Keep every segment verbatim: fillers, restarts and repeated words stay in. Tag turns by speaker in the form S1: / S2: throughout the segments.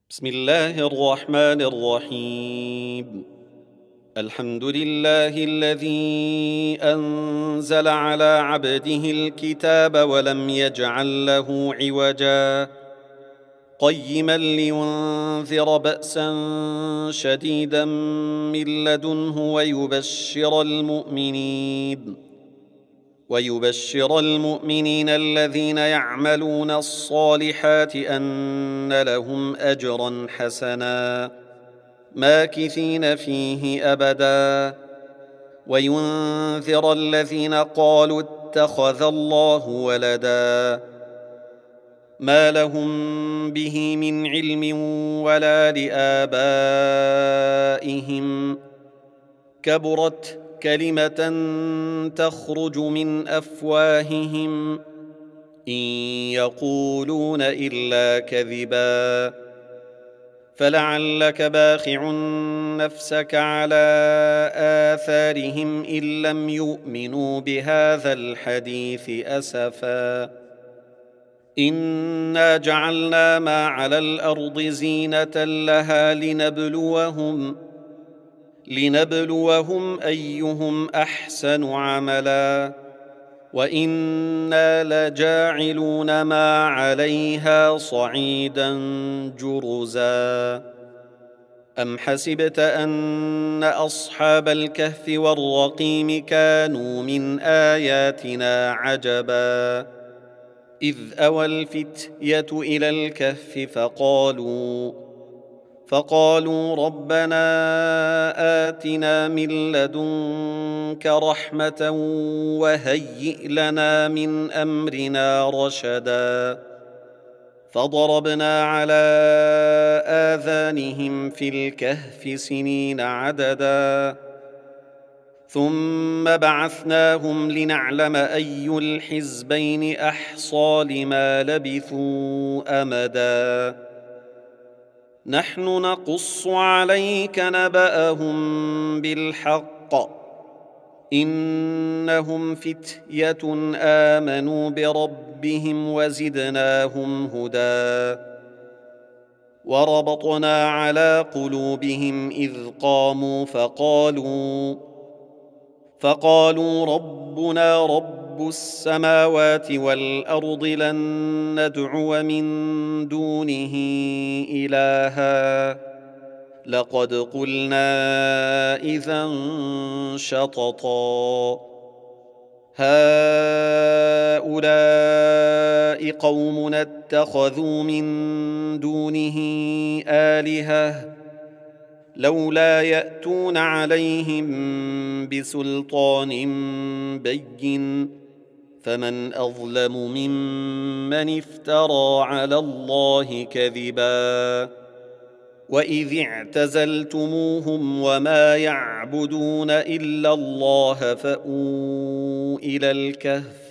S1: بسم الله الرحمن الرحيم. الحمد لله الذي أنزل على عبده الكتاب ولم يجعل له عوجا قيما لينذر بأسا شديدا من لدنه ويبشر المؤمنين ويبشر المؤمنين الذين يعملون الصالحات أن لهم أجرا حسنا ماكثين فيه أبدا وينذر الذين قالوا اتخذ الله ولدا ما لهم به من علم ولا لآبائهم كبرت كلمة تخرج من أفواههم إن يقولون إلا كذبا فلعلك باخع نفسك على آثارهم إن لم يؤمنوا بهذا الحديث أسفا إنا جعلنا ما على الأرض زينة لها لنبلوهم لنبلوهم أيهم أحسن عملا وإنا لجاعلون ما عليها صعيدا جرزا أم حسبت أن أصحاب الكهف والرقيم كانوا من آياتنا عجبا إذ أوى الفتية إلى الكهف فقالوا فقالوا ربنا آتنا من لدنك رحمة وهيئ لنا من أمرنا رشدا فضربنا على آذانهم في الكهف سنين عددا ثم بعثناهم لنعلم أي الحزبين أحصى لما لبثوا أمدا نحن نقص عليك نبأهم بالحق إنهم فتية آمنوا بربهم وزدناهم هدى وربطنا على قلوبهم إذ قاموا فقالوا فقالوا ربنا رب السماوات والأرض لن ندعو من دونه إلها لقد قلنا إذا شططا هؤلاء قومنا اتخذوا من دونه آلهة لولا يأتون عليهم بسلطان بين فمن أظلم ممن افترى على الله كذبا وإذ اعتزلتموهم وما يعبدون إلا الله فأووا إلى الكهف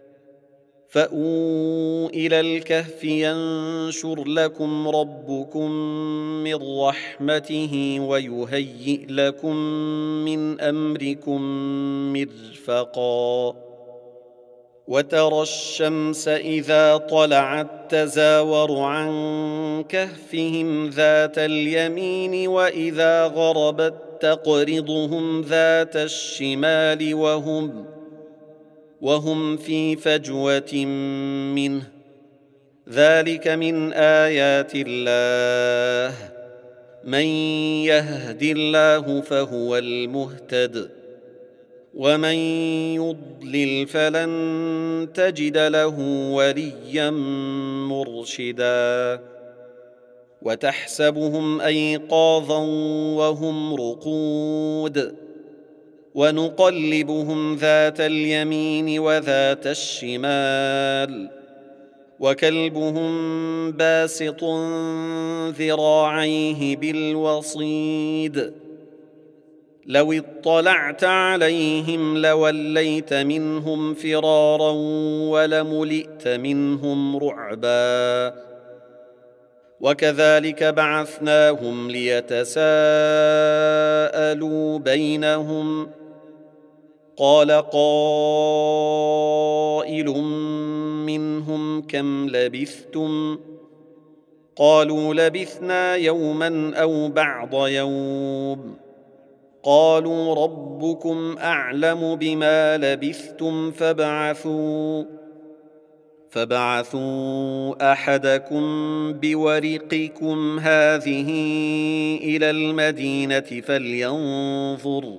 S1: فأووا إلى الكهف ينشر لكم ربكم من رحمته ويهيئ لكم من أمركم مرفقا وترى الشمس إذا طلعت تزاور عن كهفهم ذات اليمين وإذا غربت تقرضهم ذات الشمال وهم وهم في فجوة منه ذلك من آيات الله من يهد الله فهو المهتد ومن يضلل فلن تجد له وليا مرشدا وتحسبهم أيقاظا وهم رقود ونقلبهم ذات اليمين وذات الشمال وكلبهم باسط ذراعيه بالوصيد لو اطلعت عليهم لوليت منهم فرارا ولملئت منهم رعبا وكذلك بعثناهم ليتساءلوا بينهم قال قائل منهم كم لبثتم قالوا لبثنا يوما أو بعض يوم قالوا ربكم أعلم بما لبثتم فابعثوا فابعثوا أحدكم بورقكم هذه إلى المدينة فلينظر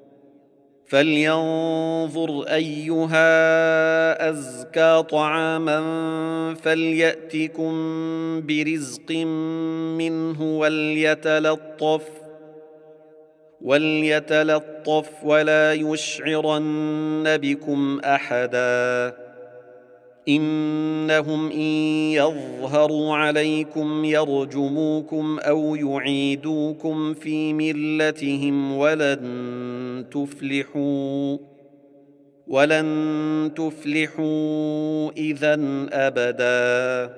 S1: فلينظر أيها أزكى طعاما فليأتكم برزق منه وليتلطف وليتلطف ولا يشعرن بكم أحدا إنهم إن يظهروا عليكم يرجموكم أو يعيدوكم في ملتهم ولن تفلحوا ولن تفلحوا إذن أبدا.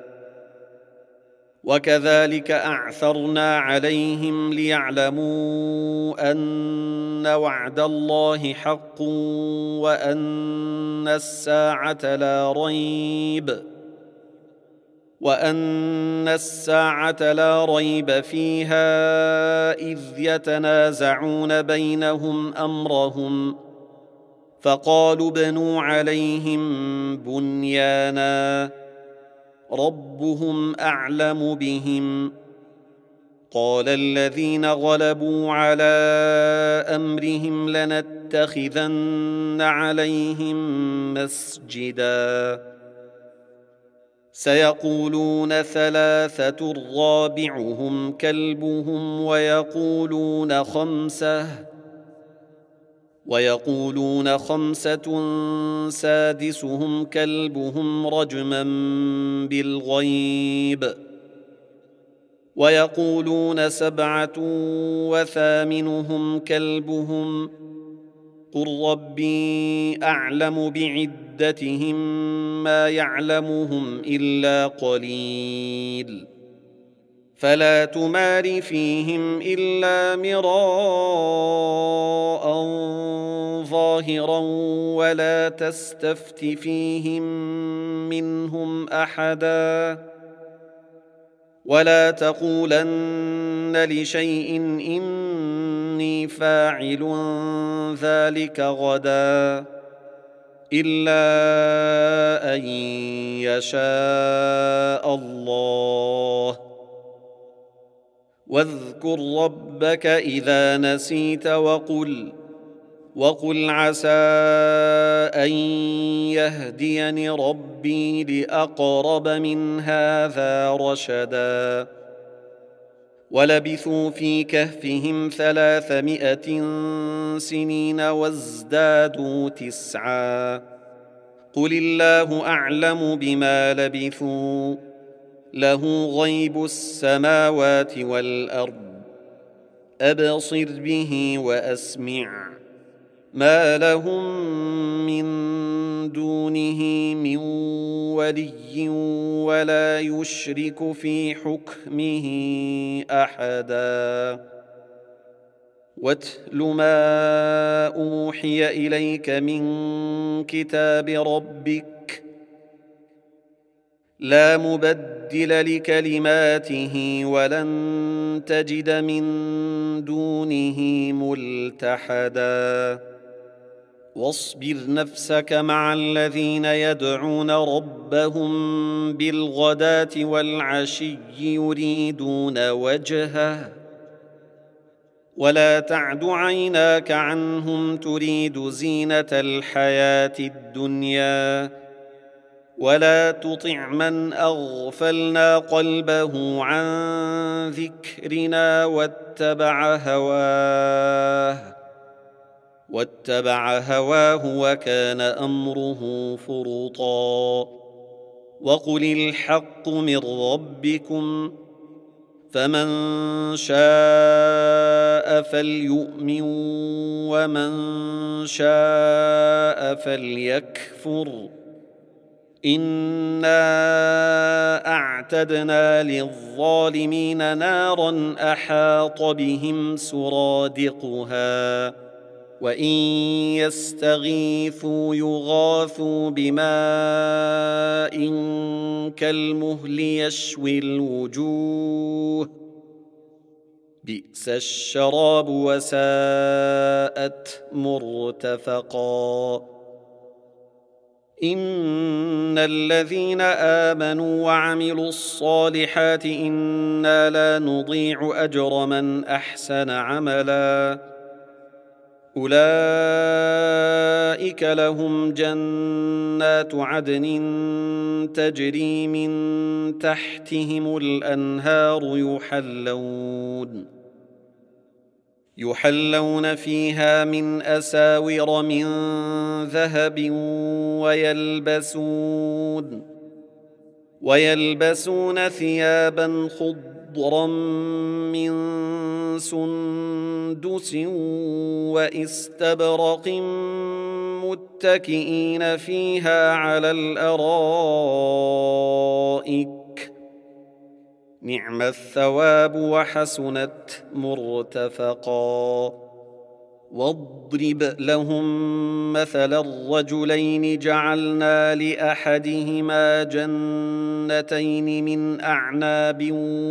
S1: وكذلك أعثرنا عليهم ليعلموا أن وعد الله حق وأن الساعة لا ريب وأن الساعة لا ريب فيها إذ يتنازعون بينهم أمرهم فقالوا ابنوا عليهم بنيانا ربهم أعلم بهم قال الذين غلبوا على أمرهم لنتخذن عليهم مسجدا سيقولون ثلاثة رابعهم كلبهم ويقولون خمسة ويقولون خمسة سادسهم كلبهم رجما بالغيب ويقولون سبعة وثامنهم كلبهم قل ربي أعلم بعدتهم ما يعلمهم إلا قليل فلا تمار فيهم إلا مراء ظاهرا ولا تستفت فيهم منهم أحدا ولا تقولن لشيء إني فاعل ذلك غدا إلا أن يشاء الله واذكر ربك إذا نسيت وقل وقل عسى أن يهديني ربي لأقرب من هذا رشدا ولبثوا في كهفهم ثلاثمائة سنين وازدادوا تسعا قل الله أعلم بما لبثوا له غيب السماوات والأرض أبصر به وأسمع ما لهم من دونه من ولي ولا يشرك في حكمه أحدا واتل ما أوحي إليك من كتاب ربك لا مبدل لكلماته ولن تجد من دونه ملتحدا واصبر نفسك مع الذين يدعون ربهم بالغداة والعشي يريدون وجهه ولا تعد عيناك عنهم تريد زينة الحياة الدنيا ولا تطع من أغفلنا قلبه عن ذكرنا واتبع هواه واتبع هواه وكان أمره فرطا وقل الحق من ربكم فمن شاء فليؤمن ومن شاء فليكفر إنا أعتدنا للظالمين نارا أحاط بهم سرادقها وإن يستغيثوا يغاثوا بماء كالمهل يشوي الوجوه بئس الشراب وساءت مرتفقا إن الذين آمنوا وعملوا الصالحات إنا لا نضيع أجر من أحسن عملا أولئك لهم جنات عدن تجري من تحتهم الأنهار يحلون يحلون فيها من أساور من ذهب ويلبسون ويلبسون ثيابا خضرا من سندس واستبرق متكئين فيها على الأرائك نعم الثواب وحسنت مرتفقا واضرب لهم مثل الرجلين جعلنا لأحدهما جنتين من أعناب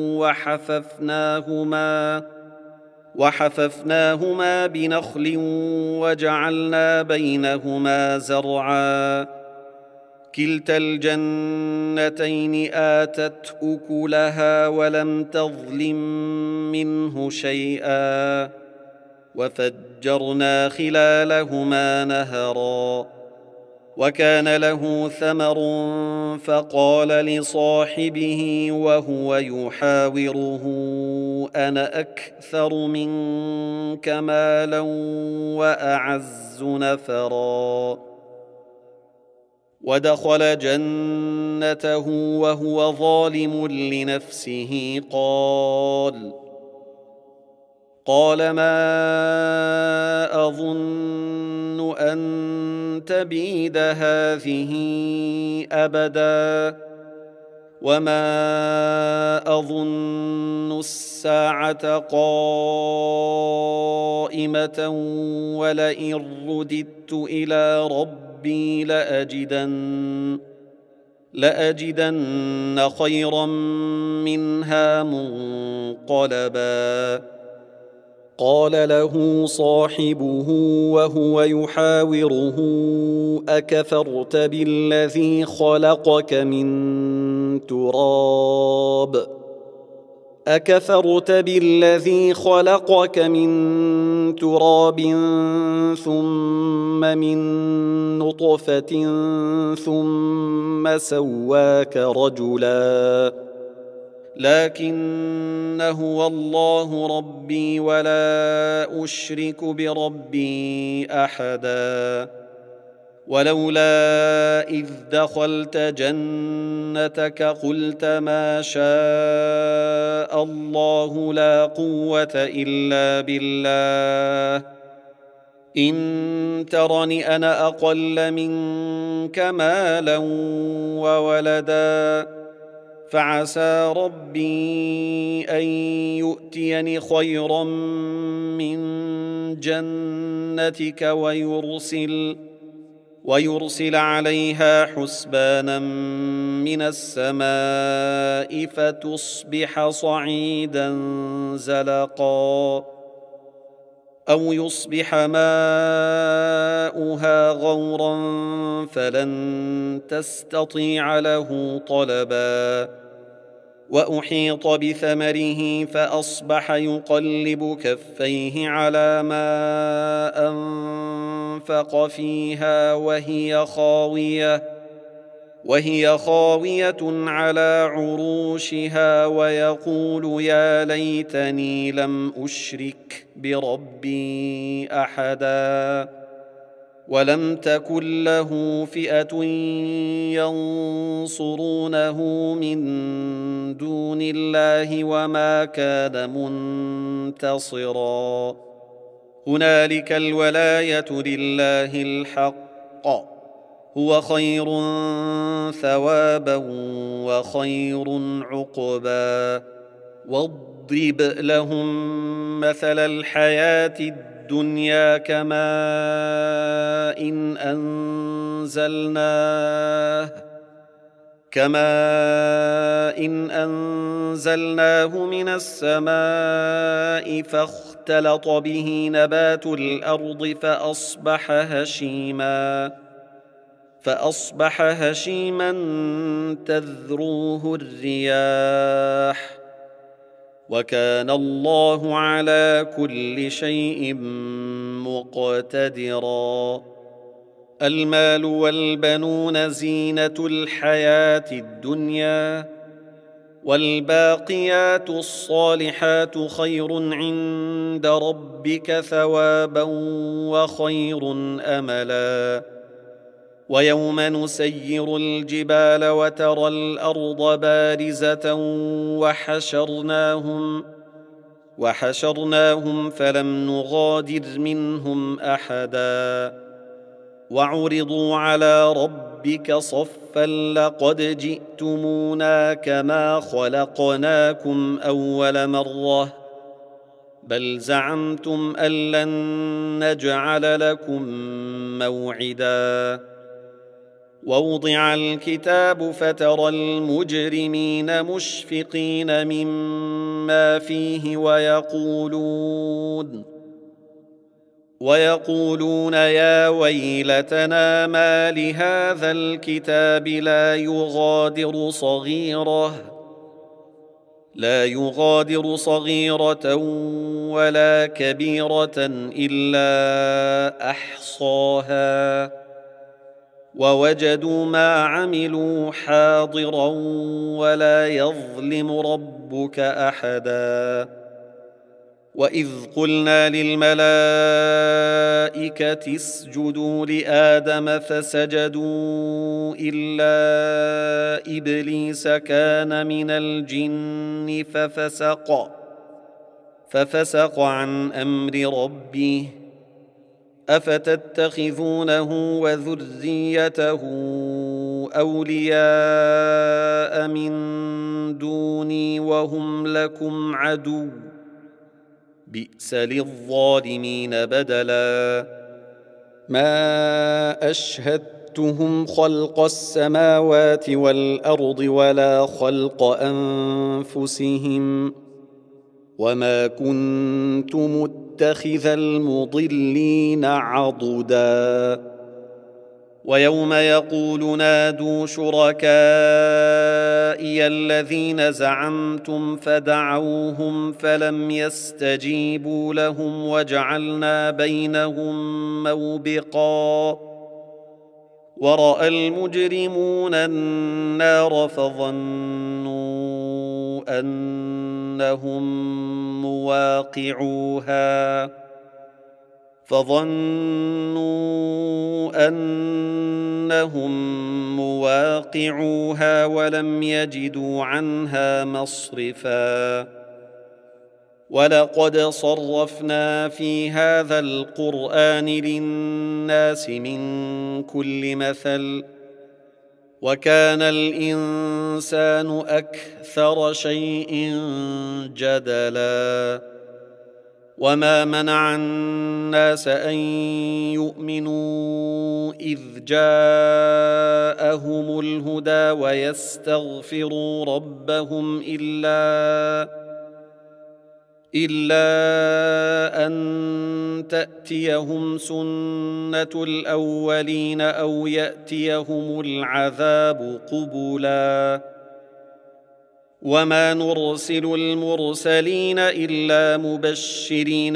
S1: وحففناهما وحففناهما بنخل وجعلنا بينهما زرعا كلتا الجنتين آتت أكلها ولم تظلم منه شيئا وفجرنا خلالهما نهرا وكان له ثمر فقال لصاحبه وهو يحاوره أنا أكثر منك مالا وأعز نفرا ودخل جنته وهو ظالم لنفسه قال قال ما أظن أن تبيد هذه أبدا وما أظن الساعة قائمة ولئن رددت إلى ربي لأجدن لأجدن خيرا منها منقلبا قال له صاحبه وهو يحاوره أكفرت بالذي خلقك من تراب أكفرت بالذي خلقك من تراب ثم من نطفة ثم سواك رجلا لكن هو الله ربي ولا أشرك بربي أحدا ولولا إذ دخلت جنتك قلت ما شاء الله لا قوة إلا بالله إن ترني أنا أقل منك مالا وولدا فعسى ربي أن يؤتيني خيرا من جنتك ويرسل ويرسل عليها حسبانا من السماء فتصبح صعيدا زلقا أو يصبح ماؤها غورا فلن تستطيع له طلبا وأحيط بثمره فأصبح يقلب كفيه على ما أنفق فيها وهي خاوية وهي خاوية على عروشها ويقول يا ليتني لم أشرك بربي أحدا ولم تكن له فئة ينصرونه من دون الله وما كان منتصرا هنالك الولاية لله الحق هو خير ثوابا وخير عقبا واضرب لهم مثل الحياة الدنيا الدنيا كماء إن أنزلناه كماء إن أنزلناه من السماء فاختلط به نبات الأرض فأصبح هشيماً فأصبح هشيما تذروه الرياح وكان الله على كل شيء مقتدرا. المال والبنون زينة الحياة الدنيا والباقيات الصالحات خير عند ربك ثوابا وخير أملا. ويوم نسير الجبال وترى الأرض بارزة وحشرناهم وحشرناهم فلم نغادر منهم أحدا وعرضوا على ربك صفا لقد جئتمونا كما خلقناكم أول مرة بل زعمتم أن لن نجعل لكم موعدا. ووضع الكتاب فترى المجرمين مشفقين مما فيه ويقولون ويقولون يا ويلتنا ما لهذا الكتاب لا يغادر صغيرة لا يغادر صغيرة ولا كبيرة إلا أحصاها ووجدوا ما عملوا حاضرا ولا يظلم ربك أحدا. وإذ قلنا للملائكة اسجدوا لآدم فسجدوا إلا إبليس كان من الجن ففسق ففسق عن أمر ربه أفتتخذونه وذريته أولياء من دوني وهم لكم عدو بئس للظالمين بدلا. ما أشهدتهم خلق السماوات والأرض ولا خلق أنفسهم وما كنت متخذ المضلين عضدا. ويوم يقول نادوا شركائي الذين زعمتم فدعوهم فلم يستجيبوا لهم وجعلنا بينهم موبقا. ورأى المجرمون النار فظنوا أنهم مواقعوها فظنوا أنهم مواقعوها ولم يجدوا عنها مصرفا. ولقد صرفنا في هذا القرآن للناس من كل مثل وكان الإنسان أكثر شيء جدلا. وما منع الناس أن يؤمنوا إذ جاءهم الهدى ويستغفروا ربهم إلا إلا أن تأتيهم سنة الأولين أو يأتيهم العذاب قبلا. وما نرسل المرسلين إلا مبشرين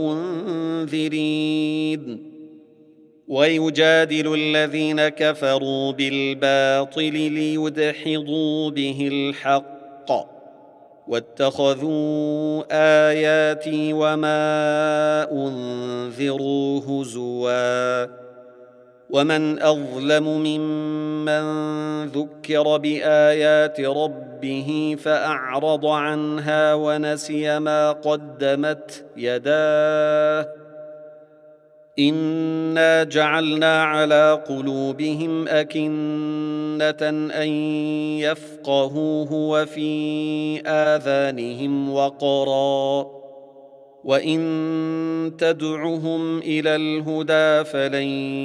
S1: ومنذرين ويجادل الذين كفروا بالباطل ليدحضوا به الحق واتخذوا آياتي وما أنذروا هزوا. ومن أظلم ممن ذكر بآيات ربه فأعرض عنها ونسي ما قدمت يداه إنا جعلنا على قلوبهم أكنة أن يفقهوه وفي آذانهم وقرا وإن تدعهم إلى الهدى فلن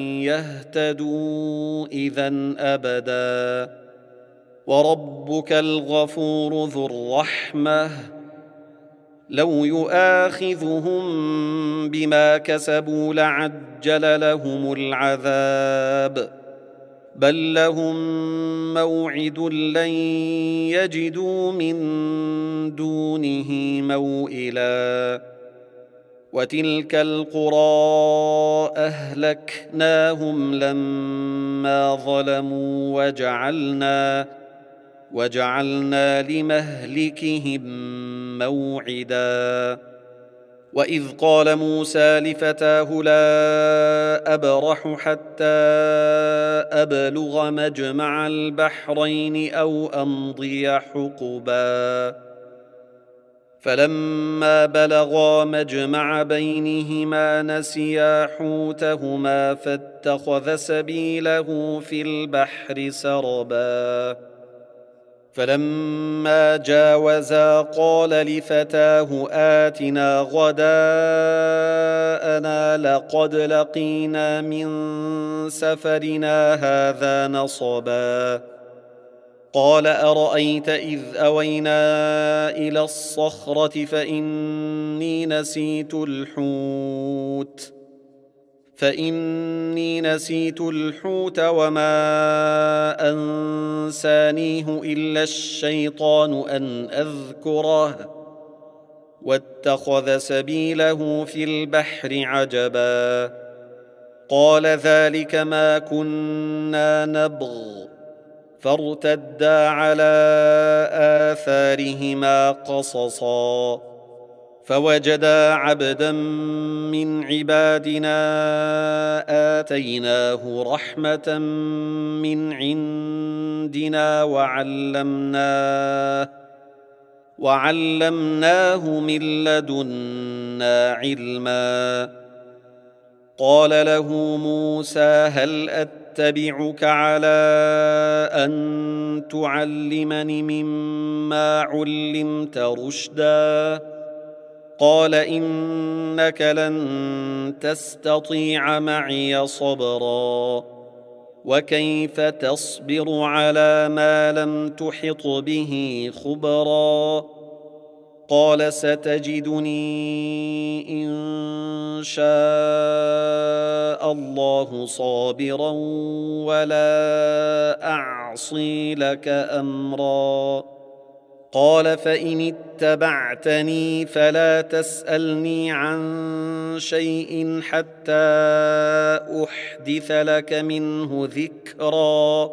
S1: يهتدوا إذا أبدا. وربك الغفور ذو الرحمة لو يؤاخذهم بما كسبوا لعجل لهم العذاب، بل لهم موعد لن يجدوا من دونه موئلا. وتلك القرى أهلكناهم لما ظلموا وجعلنا وجعلنا لمهلكهم موعدا. وإذ قال موسى لفتاه لا أبرح حتى أبلغ مجمع البحرين أو أمضي حقبا، فلما بلغا مجمع بينهما نسيا حوتهما فاتخذ سبيله في البحر سربا. فلما جاوزا قال لفتاه آتنا غداءنا لقد لقينا من سفرنا هذا نصبا. قال أرأيت إذ أوينا إلى الصخرة فإني نسيت الحوت فإني نسيت الحوت وما أنسانيه إلا الشيطان أن أذكره واتخذ سبيله في البحر عجبا. قال ذلك ما كنا نبغ فارتدا على آثارهما قصصا، فوجدا عبدا من عبادنا آتيناه رحمة من عندنا وعلمناه وعلمناه من لدنا علما. قال له موسى هل أتبعك على أن تعلمني مما علمت رشدا؟ قال إنك لن تستطيع معي صبرا، وكيف تصبر على ما لم تحط به خبرا؟ قال ستجدني إن شاء الله صابرا ولا أعصي لك أمرا. قال فإن اتبعتني فلا تسألني عن شيء حتى أحدث لك منه ذكرا.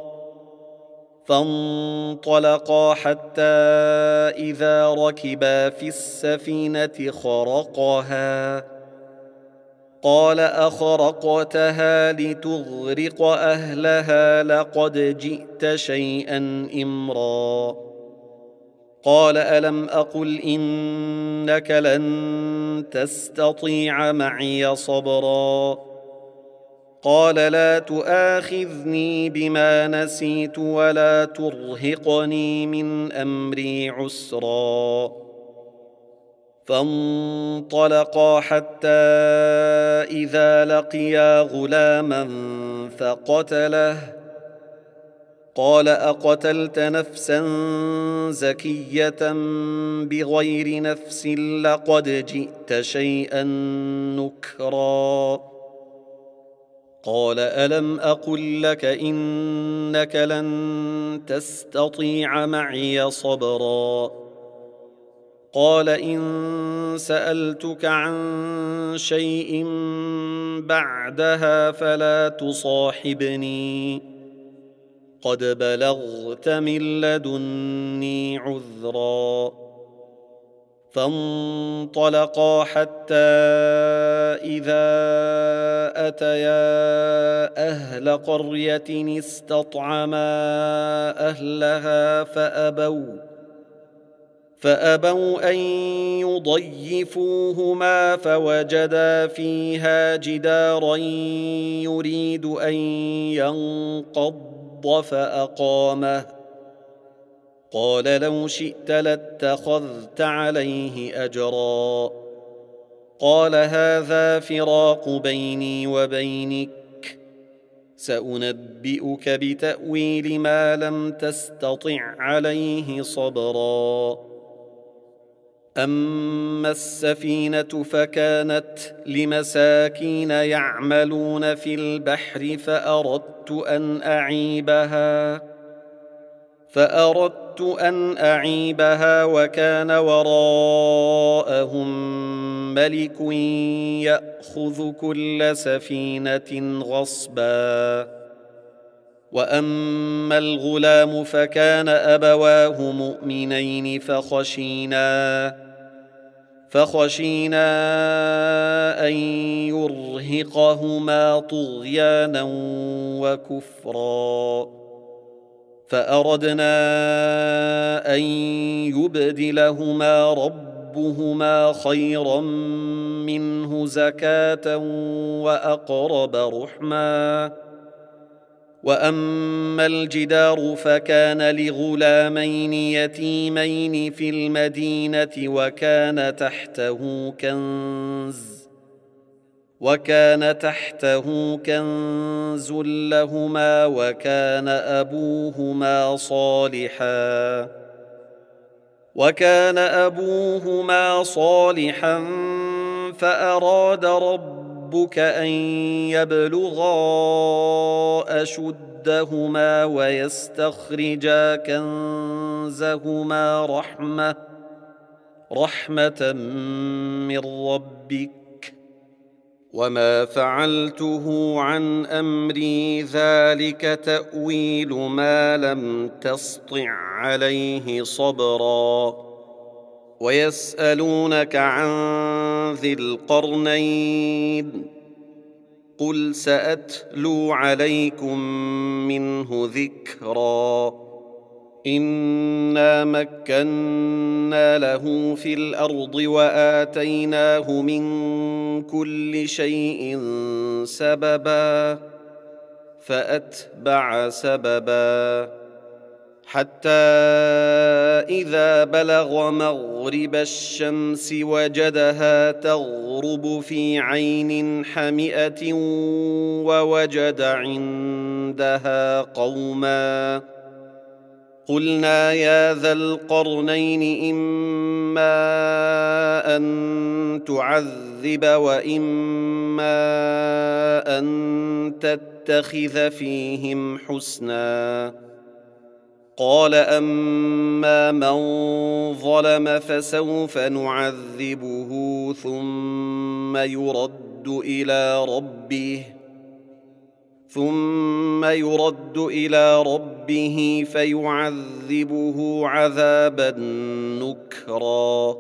S1: فانطلقا حتى إذا ركبا في السفينة خرقها قال أخرقتها لتغرق أهلها لقد جئت شيئا إمرا. قال ألم أقل إنك لن تستطيع معي صبرا؟ قال لا تؤاخذني بما نسيت ولا ترهقني من أمري عسرا. فانطلقا حتى إذا لقيا غلاما فقتله قال أقتلت نفسا زكية بغير نفس لقد جئت شيئا نكرا. قال ألم أقل لك إنك لن تستطيع معي صبرا؟ قال إن سألتك عن شيء بعدها فلا تصاحبني قد بلغت من لدني عذرا. فانطلقا حتى إذا أتيا أهل قرية استطعما أهلها فأبوا فأبوا أن يضيفوهما فوجدا فيها جدارا يريد أن ينقض فأقامه قال لو شئت لاتخذت عليه أجرا قال هذا فراق بيني وبينك، سأنبئك بتأويل ما لم تستطع عليه صبرا. أما السفينة فكانت لمساكين يعملون في البحر فأردت أن أعيبها فأردت أن أعيبها وكان وراءهم ملك يأخذ كل سفينة غصبا. وأما الغلام فكان أبواه مؤمنين فخشينا فخشينا أن يرهقهما طغيانا وكفرا، فأردنا أن يبدلهما ربهما خيرا منه زكاة وأقرب رحما. وأما الجدار فكان لغلامين يتيمين في المدينة وكان تحته كنز وكان تحته كنز لهما وكان أبوهما صالحا وكان أبوهما صالحا فأراد ربك أن يبلغا أشدهما ويستخرجا كنزهما رحمة رحمة من ربك، وما فعلته عن أمري ذلك تأويل ما لم تسطع عليه صبرا. ويسألونك عن ذي القرنين قل سأتلو عليكم منه ذكرا. إنا مكنا له في الأرض وآتيناه من كل شيء سببا فأتبع سببا حتى إذا بلغ مغرب الشمس وجدها تغرب في عين حمئة ووجد عندها قوما قلنا يا ذا القرنين إما أن تعذب وإما أن تتخذ فيهم حسنا. قال أما من ظلم فسوف نعذبه ثم يرد إلى ربه ثم يرد إلى ربه فيعذبه عذابا نكرا.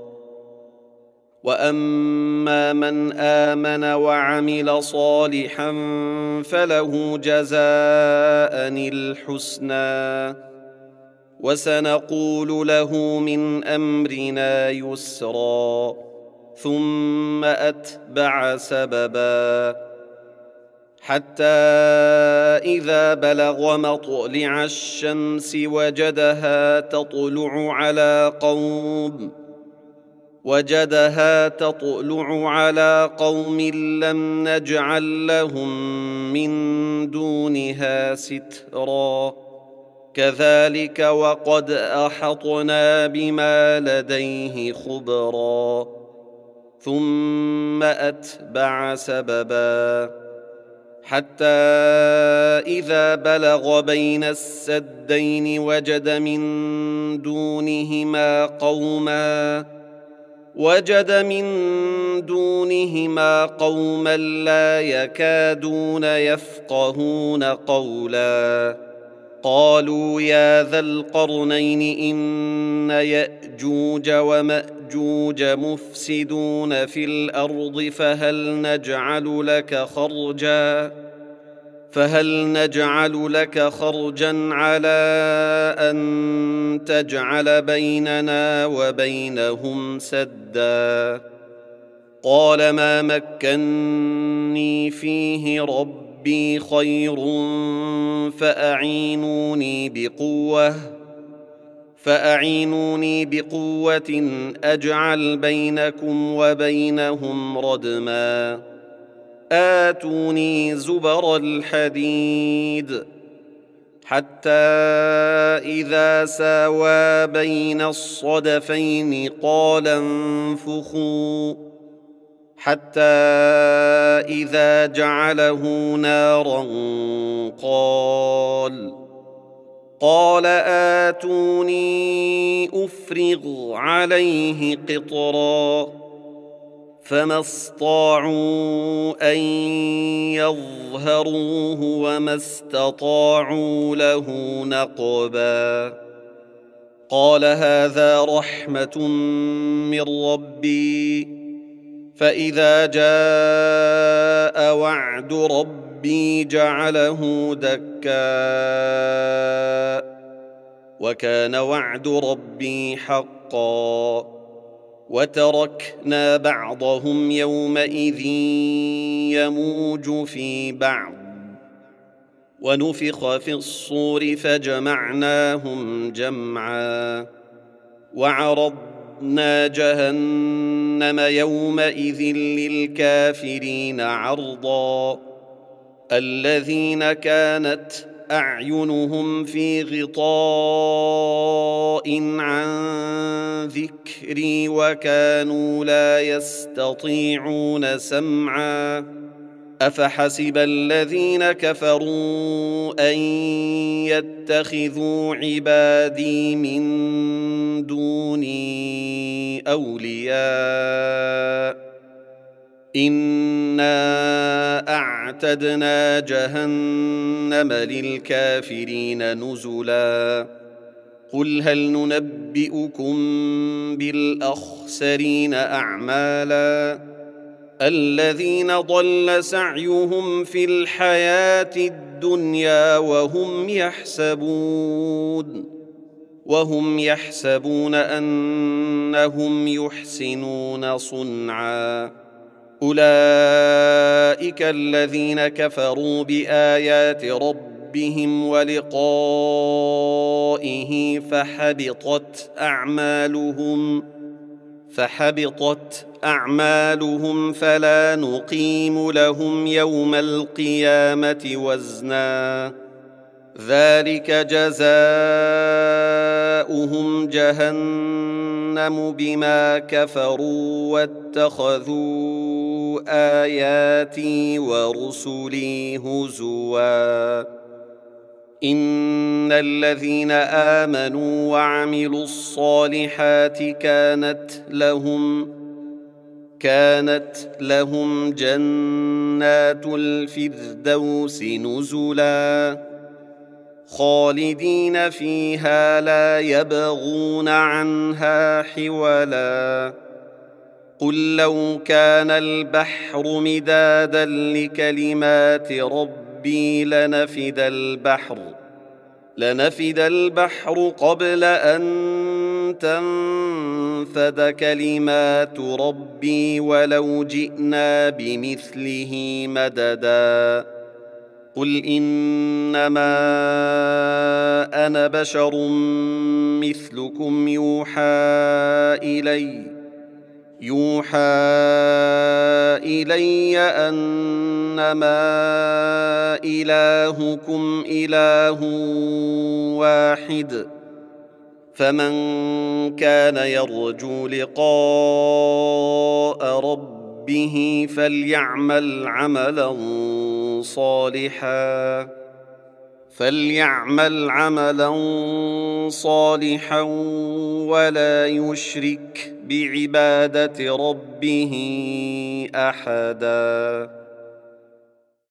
S1: وأما من آمن وعمل صالحا فله جزاء الحسنى وسنقول له من أمرنا يسرا. ثم أتبع سببا حتى إذا بلغ مطلع الشمس وجدها تطلع على قوم وجدها تطلع على قوم لم نجعل لهم من دونها سترا. كذلك وقد أحطنا بما لديه خبرا. ثم أتبع سببا حتى إذا بلغ بين السدين وجد من دونهما قوما وجد من دونهما قوما لا يكادون يفقهون قولا. قالوا يا ذا القرنين إن يأجوج ومأجوج مفسدون في الأرض فهل نجعل لك خرجا فهل نجعل لك خرجا على أن تجعل بيننا وبينهم سدا. قال ما مكني فيه ربي خير فأعينوني بقوة فأعينوني بقوة أجعل بينكم وبينهم ردما آتوني زبر الحديد حتى إذا ساوى بين الصدفين قال انفخوا حتى إذا جعله نارا قال قال آتوني أفرغ عليه قطرا فما استطاعوا أن يظهروه وما استطاعوا له نقبا قال هذا رحمة من ربي فإذا جاء وعد ربي جعله دكا وكان وعد ربي حقا وتركنا بعضهم يومئذ يموج في بعض ونفخ في الصور فجمعناهم جمعا وعرضنا جهنم يومئذ للكافرين عرضا الذين كانت أعينهم في غطاء عن ذكري وكانوا لا يستطيعون سمعا أفحسب الذين كفروا أن يتخذوا عبادي من دوني أولياء إنا أعتدنا جهنم للكافرين نزلا قل هل ننبئكم بالأخسرين أعمالا الذين ضل سعيهم في الحياة الدنيا وهم يحسبون وهم يحسبون أنهم يحسنون صنعا أولئك الذين كفروا بآيات ربهم ولقائه فحبطت أعمالهم فحبطت أعمالهم فلا نقيم لهم يوم القيامة وزنا ذلك جزاؤهم جهنم بما كفروا واتخذوا آياتي ورسلي هزوا إن الذين آمنوا وعملوا الصالحات كانت لهم كانت لهم جنات الفردوس نزلا خالدين فيها لا يبغون عنها حولا قل لو كان البحر مدادا لكلمات ربي لنفد البحر لنفد البحر قبل أن تنفد كلمات ربي ولو جئنا بمثله مددا قل إنما أنا بشر مثلكم يوحى إلي يوحى إلي أنما إلهكم إله واحد فمن كان يرجو لقاء ربه فليعمل عملا صالحا فليعمل عملا صالحا ولا يشرك بعبادة ربه أحدا.